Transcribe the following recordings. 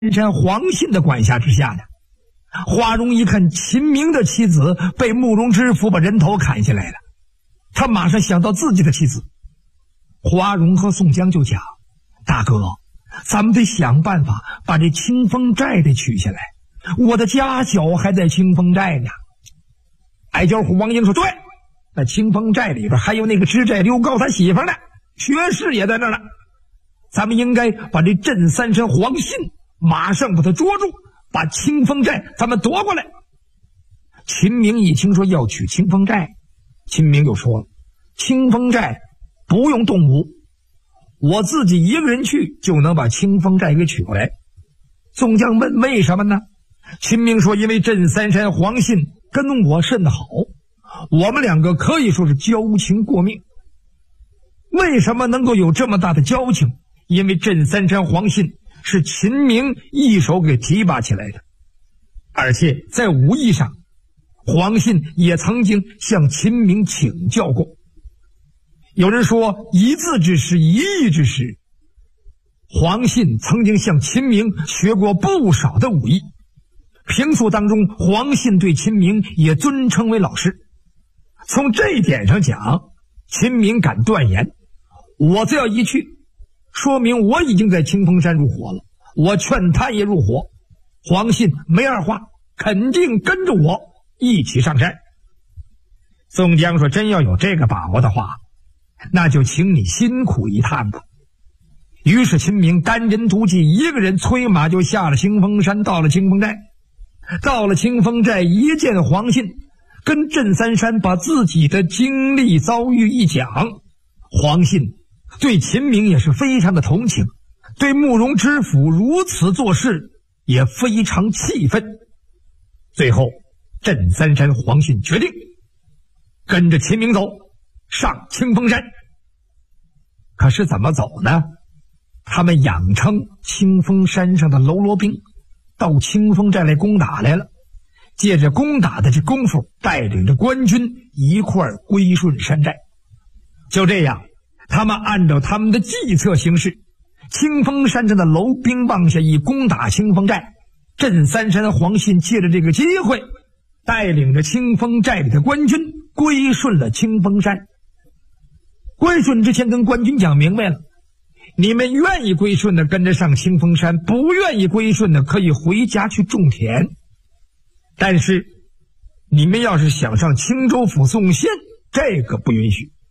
山黄信的管辖之下呢。花荣一看秦明的妻子被慕容知府把人头砍下来了，他马上想到自己的妻子。花荣和宋江就讲：大哥，咱们得想办法把这清风寨得取下来，我的家小还在清风寨呢。矮脚虎王英说：对，那清风寨里边还有那个知寨刘高他媳妇呢，薛氏也在那儿呢。咱们应该把这镇三山黄信马上把他捉住，把清风寨咱们夺过来。秦明一听说要取清风寨，秦明就说了：清风寨不用动武，我自己一个人去就能把清风寨给取过来。宋江问：为什么呢？秦明说：因为镇三山黄信跟我甚好，我们两个可以说是交情过命。为什么能够有这么大的交情？因为镇三山黄信是秦明一手给提拔起来的，而且在武艺上黄信也曾经向秦明请教过。有人说一字之师一艺之师，黄信曾经向秦明学过不少的武艺。评述当中，黄信对秦明也尊称为老师。从这一点上讲，秦明敢断言，我这要一去，说明我已经在清风山入伙了，我劝他也入伙。黄信没二话，肯定跟着我一起上山。宋江说：真要有这个把握的话，那就请你辛苦一趟吧。于是秦明单人独骑，一个人催马就下了清风山，到了清风寨。到了清风寨，一见黄信，跟镇三山把自己的经历遭遇一讲。黄信对秦明也是非常的同情，对慕容知府如此做事也非常气愤。最后镇三山黄信决定跟着秦明走，上清风山。可是怎么走呢？他们养成清风山上的喽啰兵到清风寨来攻打来了，借着攻打的这功夫，带领着官军一块儿归顺山寨。就这样，他们按照他们的计策行事，清风山上的楼兵望下一攻打清风寨。镇三山黄信借着这个机会，带领着清风寨里的官军归顺了清风山。归顺之前跟官军讲明白了，你们愿意归顺的跟着上清风山，不愿意归顺的可以回家去种田。但是你们要是想上青州府送信，这个不允许。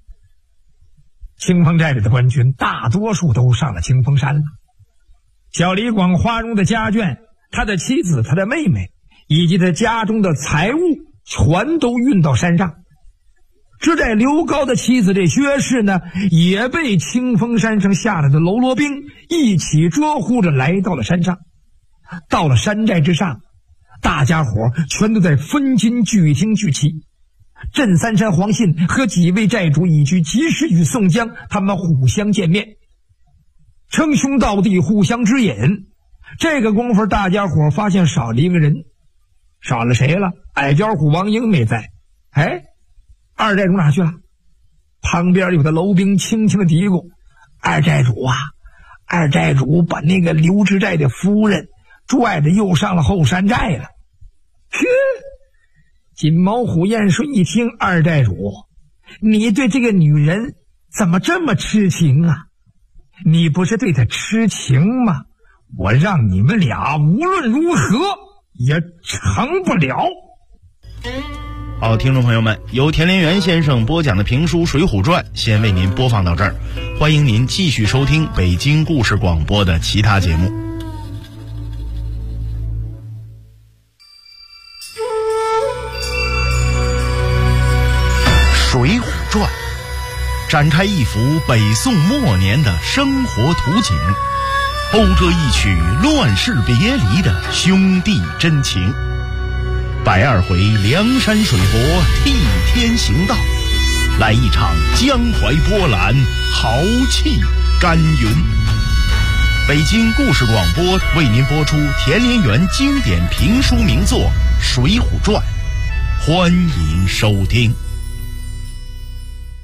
清风寨里的官军大多数都上了清风山了。小李广、花荣的家眷，他的妻子、他的妹妹以及他家中的财物全都运到山上。知寨刘高的妻子这薛氏呢，也被清风山上下来的喽啰兵一起捉呼着来到了山上。到了山寨之上，大家伙全都在分金聚听聚齐。镇三山黄信和几位寨主已经及时与宋江他们互相见面，称兄道弟，互相指引。这个功夫，大家伙发现少了一个人。少了谁了？矮脚虎王英没在。哎，二寨主哪去了？旁边有的楼兵轻轻的嘀咕：二寨主啊，二寨主把那个刘知寨的夫人拽着又上了后山寨了。呵，金毛虎燕顺一听，二寨主，你对这个女人怎么这么痴情啊？你不是对她痴情吗？我让你们俩无论如何也成不了。 好，听众朋友们，由田连元先生播讲的评书《水浒传》先为您播放到这儿，欢迎您继续收听北京故事广播的其他节目。《水浒传》展开一幅北宋末年的生活图景，勾勒一曲乱世别离的兄弟真情。120回梁山水泊替天行道，来一场江淮波澜，豪气干云。北京故事广播为您播出田连元经典评书名作《水浒传》，欢迎收听。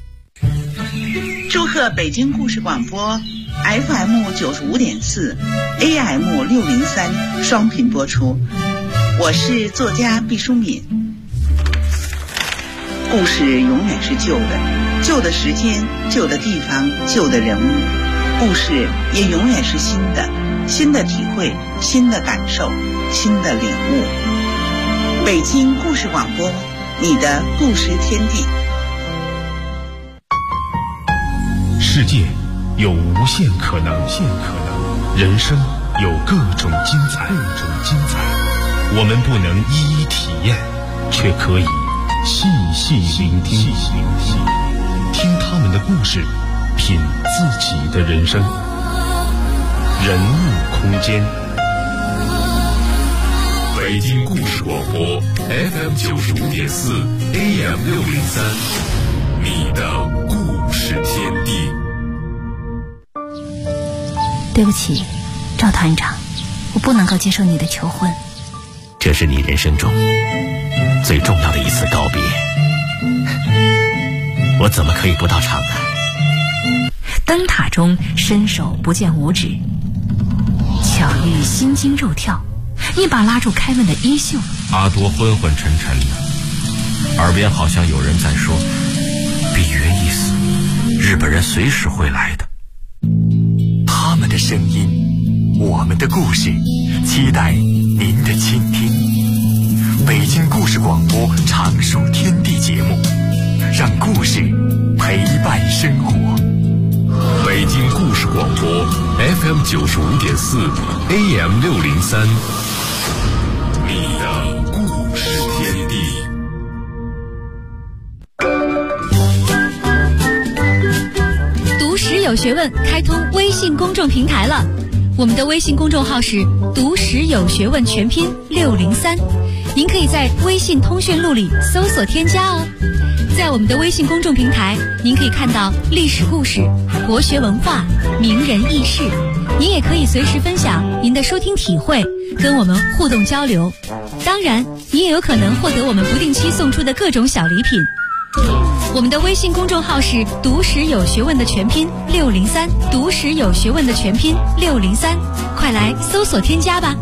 祝贺北京故事广播 FM 95.4 AM603 双频播出。我是作家毕淑敏。故事永远是旧的，旧的时间、旧的地方、旧的人物，故事也永远是新的，新的体会、新的感受、新的领悟。北京故事广播，你的故事天地。 世界有无限可能，人生有各种精彩。我们不能一一体验，却可以细细聆听，听他们的故事，品自己的人生。人物空间， 北京故事广播 FM95.4 AM603，你的故事天地。 对不起，赵团长，我不能够接受你的求婚。 这是你人生中最重要的一次告别，我怎么可以不到场呢？ 灯塔中伸手不见五指，巧遇心惊肉跳，一把拉住凯文的衣袖。 阿多昏昏沉沉的，耳边好像有人在说：比约一死，日本人随时会来的。 他们的声音，我们的故事，期待您的倾听。北京故事广播常数天地节目，让故事陪伴生活。 北京故事广播 FM95.4 AM603，你的故事天地。 读史有学问开通微信公众平台了，我们的微信公众号是读史有学问全拼603，您可以在微信通讯录里搜索添加哦。在我们的微信公众平台，您可以看到历史故事、国学文化、名人轶事，您也可以随时分享您的收听体会，跟我们互动交流。当然，您也有可能获得我们不定期送出的各种小礼品。我们的微信公众号是读史有学问的全拼603，读史有学问的全拼603，快来搜索添加吧。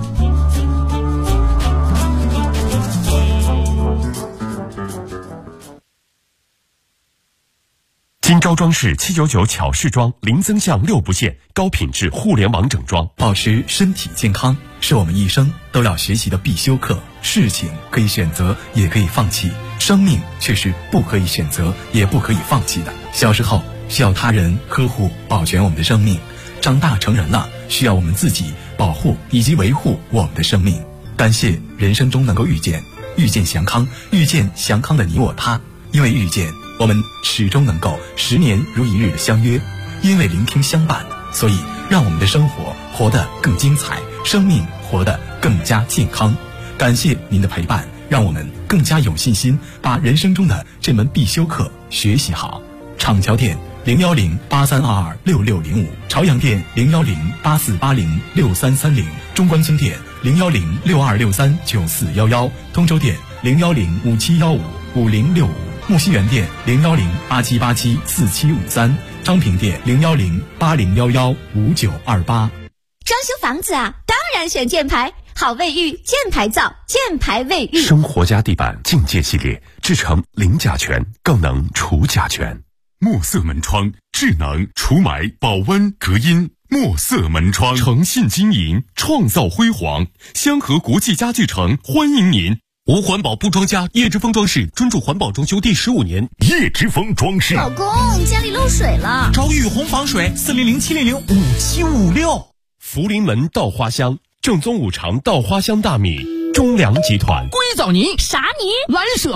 金招装饰799巧饰装，零增项6不限，高品质互联网整装。 保持身体健康是我们一生都要学习的必修课。事情可以选择，也可以放弃，生命却是不可以选择，也不可以放弃的。小时候需要他人呵护保全我们的生命，长大成人了需要我们自己保护以及维护我们的生命。感谢人生中能够遇见祥康，遇见祥康的你我他。因为遇见，我们始终能够10年如一日的相约；因为聆听相伴，所以让我们的生活活得更精彩，生命活得更加健康。感谢您的陪伴，让我们更加有信心把人生中的这门必修课学习好。厂桥店01083226605，朝阳店01084806330，中关村店01062639411，通州店01057155065，木樨园店01087874753，昌平店01080115928。 装修房子啊，当然选箭牌，好卫浴，箭牌造，箭牌卫浴。 生活家地板境界系列，制成零甲醛，更能除甲醛。墨色门窗，智能除霾、保温、隔音。墨色门窗，诚信经营，创造辉煌。香河国际家具城欢迎您。无环保不装家，叶之峰装饰专注环保装修第15年。叶之峰装饰。 老公，家里漏水了， 找雨虹防水，400-700-5756。 福临门稻花香，正宗5常稻花香大米，中粮集团。 硅藻泥， 啥泥？ 蓝舍